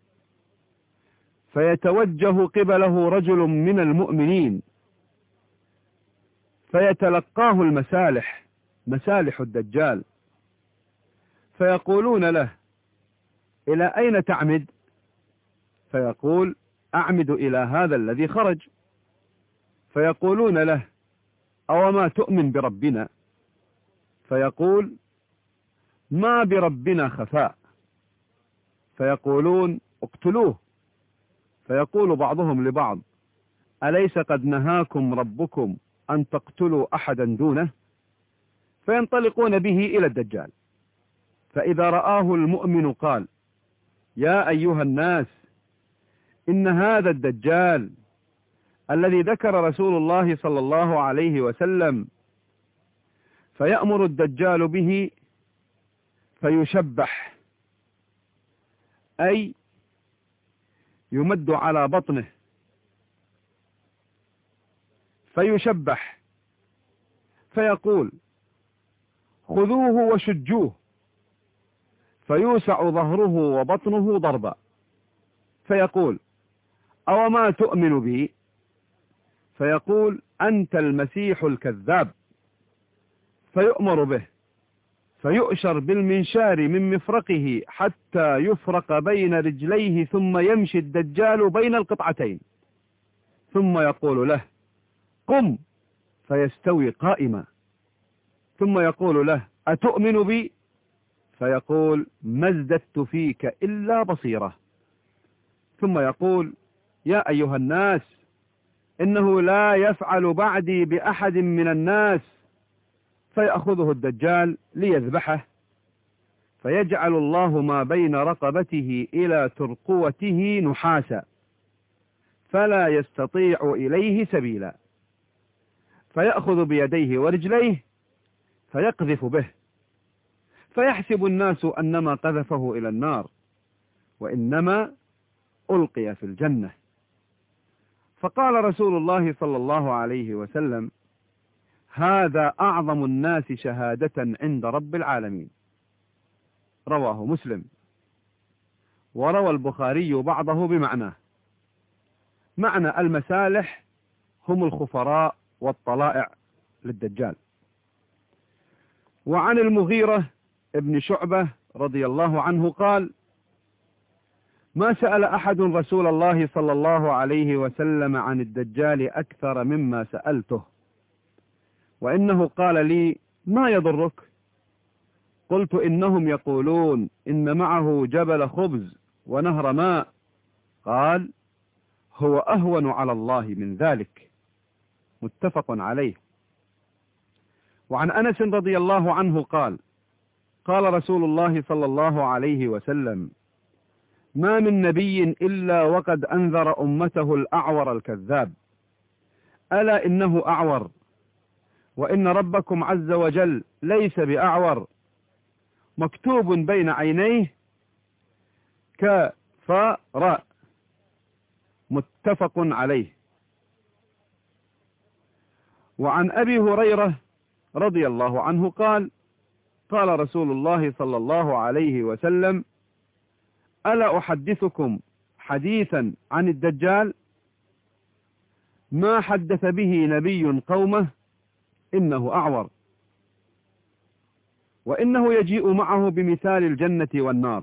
S1: فيتوجه قبله رجل من المؤمنين فيتلقاه المسالح، مسالح الدجال، فيقولون له: إلى أين تعمد؟ فيقول: أعمد إلى هذا الذي خرج. فيقولون له: أوما تؤمن بربنا؟ فيقول: ما بربنا خفاء. فيقولون: اقتلوه. فيقول بعضهم لبعض: أليس قد نهاكم ربكم أن تقتلوا أحدا دونه؟ فينطلقون به إلى الدجال، فإذا رآه المؤمن قال: يا أيها الناس، إن هذا الدجال الذي ذكر رسول الله صلى الله عليه وسلم، فيأمر الدجال به فيشبح، أي يمد على بطنه فيشبح، فيقول: خذوه وشجوه، فيوسع ظهره وبطنه ضربا، فيقول: أوما تؤمن بي؟ فيقول: أنت المسيح الكذاب. فيؤمر به فيؤشر بالمنشار من مفرقه حتى يفرق بين رجليه، ثم يمشي الدجال بين القطعتين، ثم يقول له: قم، فيستوي قائما، ثم يقول له: أتؤمن بي؟ فيقول: ما ازددت فيك إلا بصيرة. ثم يقول: يا أيها الناس، إنه لا يفعل بعدي بأحد من الناس. فيأخذه الدجال ليذبحه، فيجعل الله ما بين رقبته إلى ترقوته نحاسا، فلا يستطيع إليه سبيلا، فيأخذ بيديه ورجليه فيقذف به، فيحسب الناس أنما قذفه إلى النار، وإنما ألقي في الجنة. فقال رسول الله صلى الله عليه وسلم: هذا أعظم الناس شهادة عند رب العالمين. رواه مسلم. وروى البخاري بعضه بمعناه. معنى المسالح هم الخفراء والطلائع للدجال. وعن المغيرة ابن شعبة رضي الله عنه قال: ما سأل أحد رسول الله صلى الله عليه وسلم عن الدجال أكثر مما سألته، وإنه قال لي: ما يضرك؟ قلت: إنهم يقولون إن معه جبل خبز ونهر ماء. قال: هو أهون على الله من ذلك. متفق عليه. وعن أنس رضي الله عنه قال: قال رسول الله صلى الله عليه وسلم: ما من نبي إلا وقد أنذر أمته الأعور الكذاب، ألا إنه أعور، وإن ربكم عز وجل ليس بأعور، مكتوب بين عينيه كفراء. متفق عليه. وعن أبي هريرة رضي الله عنه قال: قال رسول الله صلى الله عليه وسلم: ألا أحدثكم حديثا عن الدجال ما حدث به نبي قومه إنه أعور، وإنه يجيء معه بمثال الجنة والنار،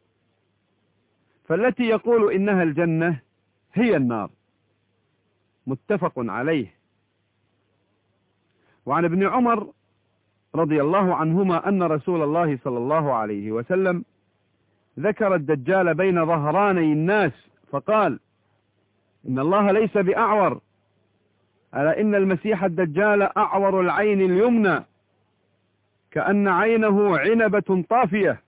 S1: فالتي يقول إنها الجنة هي النار. متفق عليه. وعن ابن عمر رضي الله عنهما أن رسول الله صلى الله عليه وسلم ذكر الدجال بين ظهراني الناس فقال: إن الله ليس بأعور، ألا إن المسيح الدجال أعور العين اليمنى كأن عينه عنبة طافية.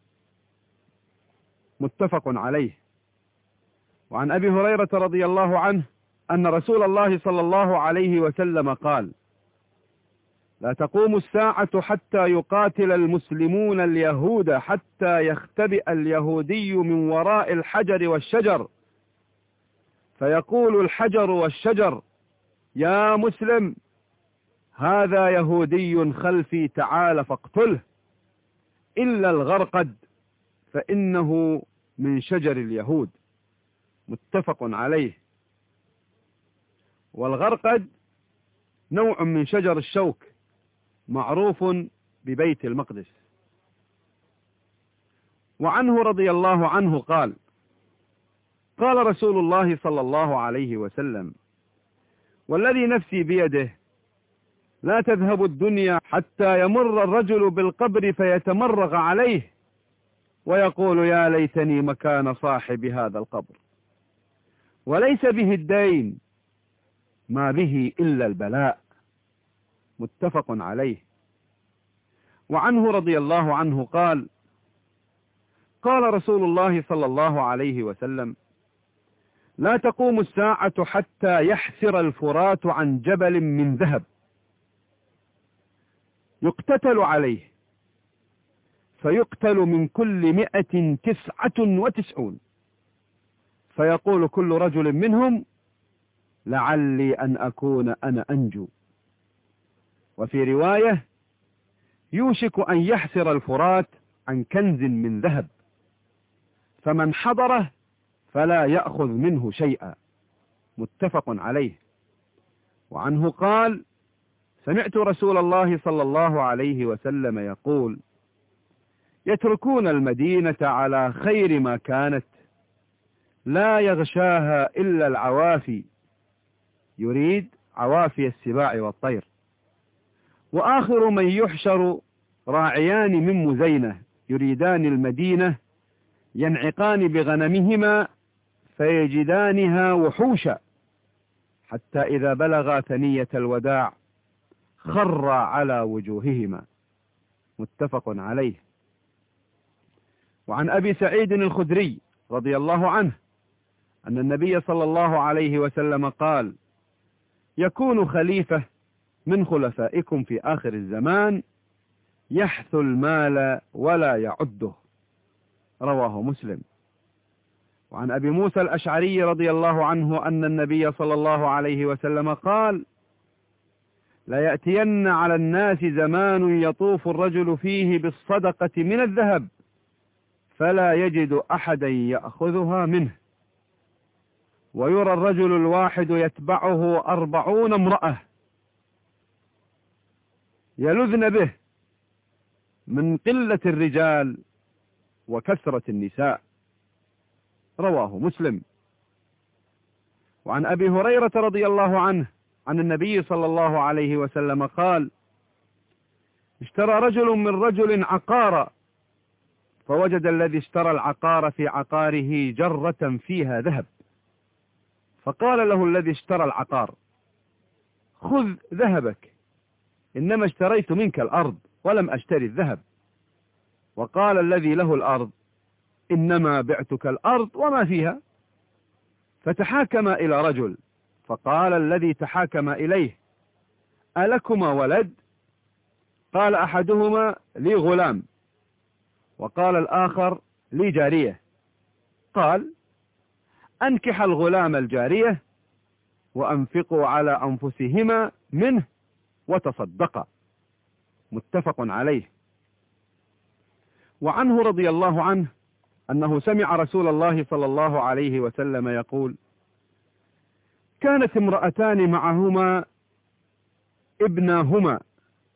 S1: متفق عليه. وعن أبي هريرة رضي الله عنه أن رسول الله صلى الله عليه وسلم قال: لا تقوم الساعة حتى يقاتل المسلمون اليهود حتى يختبئ اليهودي من وراء الحجر والشجر، فيقول الحجر والشجر: يا مسلم، هذا يهودي خلفي، تعال فاقتله، إلا الغرقد فإنه من شجر اليهود. متفق عليه. والغرقد نوع من شجر الشوك معروف ببيت المقدس. وعنه رضي الله عنه قال: قال رسول الله صلى الله عليه وسلم: والذي نفسي بيده لا تذهب الدنيا حتى يمر الرجل بالقبر فيتمرغ عليه ويقول: يا ليتني مكان صاحب هذا القبر، وليس به الدين، ما به إلا البلاء. متفق عليه. وعنه رضي الله عنه قال: قال رسول الله صلى الله عليه وسلم: لا تقوم الساعة حتى يحسر الفرات عن جبل من ذهب يقتتل عليه، فيقتل من كل مئة تسعة وتسعون، فيقول كل رجل منهم: لعلي أن أكون أنا أنجو. وفي رواية: يوشك أن يحسر الفرات عن كنز من ذهب، فمن حضره فلا يأخذ منه شيئا. متفق عليه. وعنه قال: سمعت رسول الله صلى الله عليه وسلم يقول: يتركون المدينة على خير ما كانت، لا يغشاها إلا العوافي، يريد عوافي السباع والطير، وآخر من يحشر راعيان من مزينة يريدان المدينة ينعقان بغنمهما فيجدانها وحوشا، حتى إذا بلغا ثنية الوداع خر على وجوههما. متفق عليه. وعن أبي سعيد الخدري رضي الله عنه أن النبي صلى الله عليه وسلم قال: يكون خليفة من خلفائكم في آخر الزمان يحث المال ولا يعده. رواه مسلم. وعن أبي موسى الأشعري رضي الله عنه أن النبي صلى الله عليه وسلم قال: لا يأتين على الناس زمان يطوف الرجل فيه بالصدقة من الذهب فلا يجد أحدا يأخذها منه، ويرى الرجل الواحد يتبعه أربعون امرأة يلذن به من قلة الرجال وكثرة النساء. رواه مسلم. وعن أبي هريرة رضي الله عنه عن النبي صلى الله عليه وسلم قال: اشترى رجل من رجل عقارا، فوجد الذي اشترى العقار في عقاره جرة فيها ذهب، فقال له الذي اشترى العقار: خذ ذهبك، إنما اشتريت منك الأرض ولم أشتري الذهب. وقال الذي له الأرض: إنما بعتك الأرض وما فيها. فتحاكم إلى رجل، فقال الذي تحاكم إليه: ألكما ولد؟ قال أحدهما: لي غلام. وقال الآخر: لي جارية. قال: أنكح الغلام الجارية وأنفقوا على أنفسهما منه وتصدقا. متفق عليه. وعنه رضي الله عنه أنه سمع رسول الله صلى الله عليه وسلم يقول: كانت امرأتان معهما ابناهما،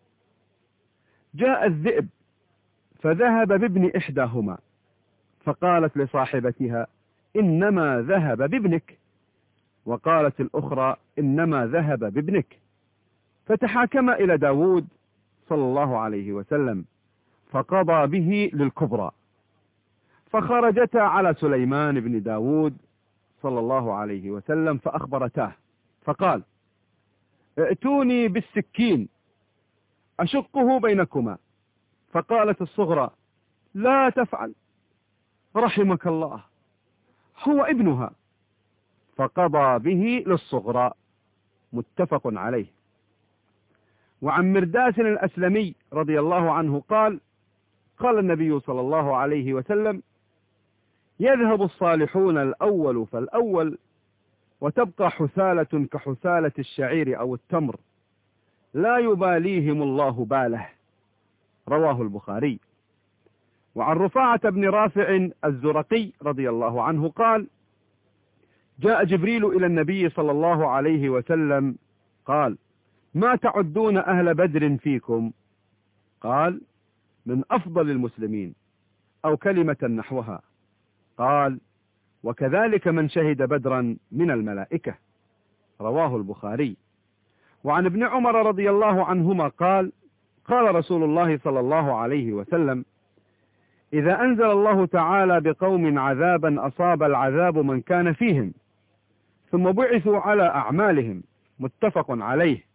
S1: جاء الذئب فذهب بابن إحداهما، فقالت لصاحبتها: إنما ذهب بابنك. وقالت الأخرى: إنما ذهب بابنك. فتحاكم إلى داود صلى الله عليه وسلم فقضى به للكبرى، فخرجتا على سليمان بن داود صلى الله عليه وسلم فأخبرتاه، فقال: ائتوني بالسكين أشقه بينكما. فقالت الصغرى: لا تفعل، رحمك الله، هو ابنها. فقضى به للصغرى. متفق عليه. وعن مرداس الأسلمي رضي الله عنه قال قال النبي صلى الله عليه وسلم: يذهب الصالحون الأول فالأول، وتبقى حثالة كحثالة الشعير أو التمر، لا يباليهم الله باله. رواه البخاري. وعن رفاعة بن رافع الزرقي رضي الله عنه قال: جاء جبريل إلى النبي صلى الله عليه وسلم قال: ما تعدون أهل بدر فيكم؟ قال: من أفضل المسلمين، أو كلمة نحوها. قال: وكذلك من شهد بدرا من الملائكة. رواه البخاري. وعن ابن عمر رضي الله عنهما قال: قال رسول الله صلى الله عليه وسلم: إذا أنزل الله تعالى بقوم عذابا أصاب العذاب من كان فيهم، ثم بعثوا على أعمالهم. متفق عليه.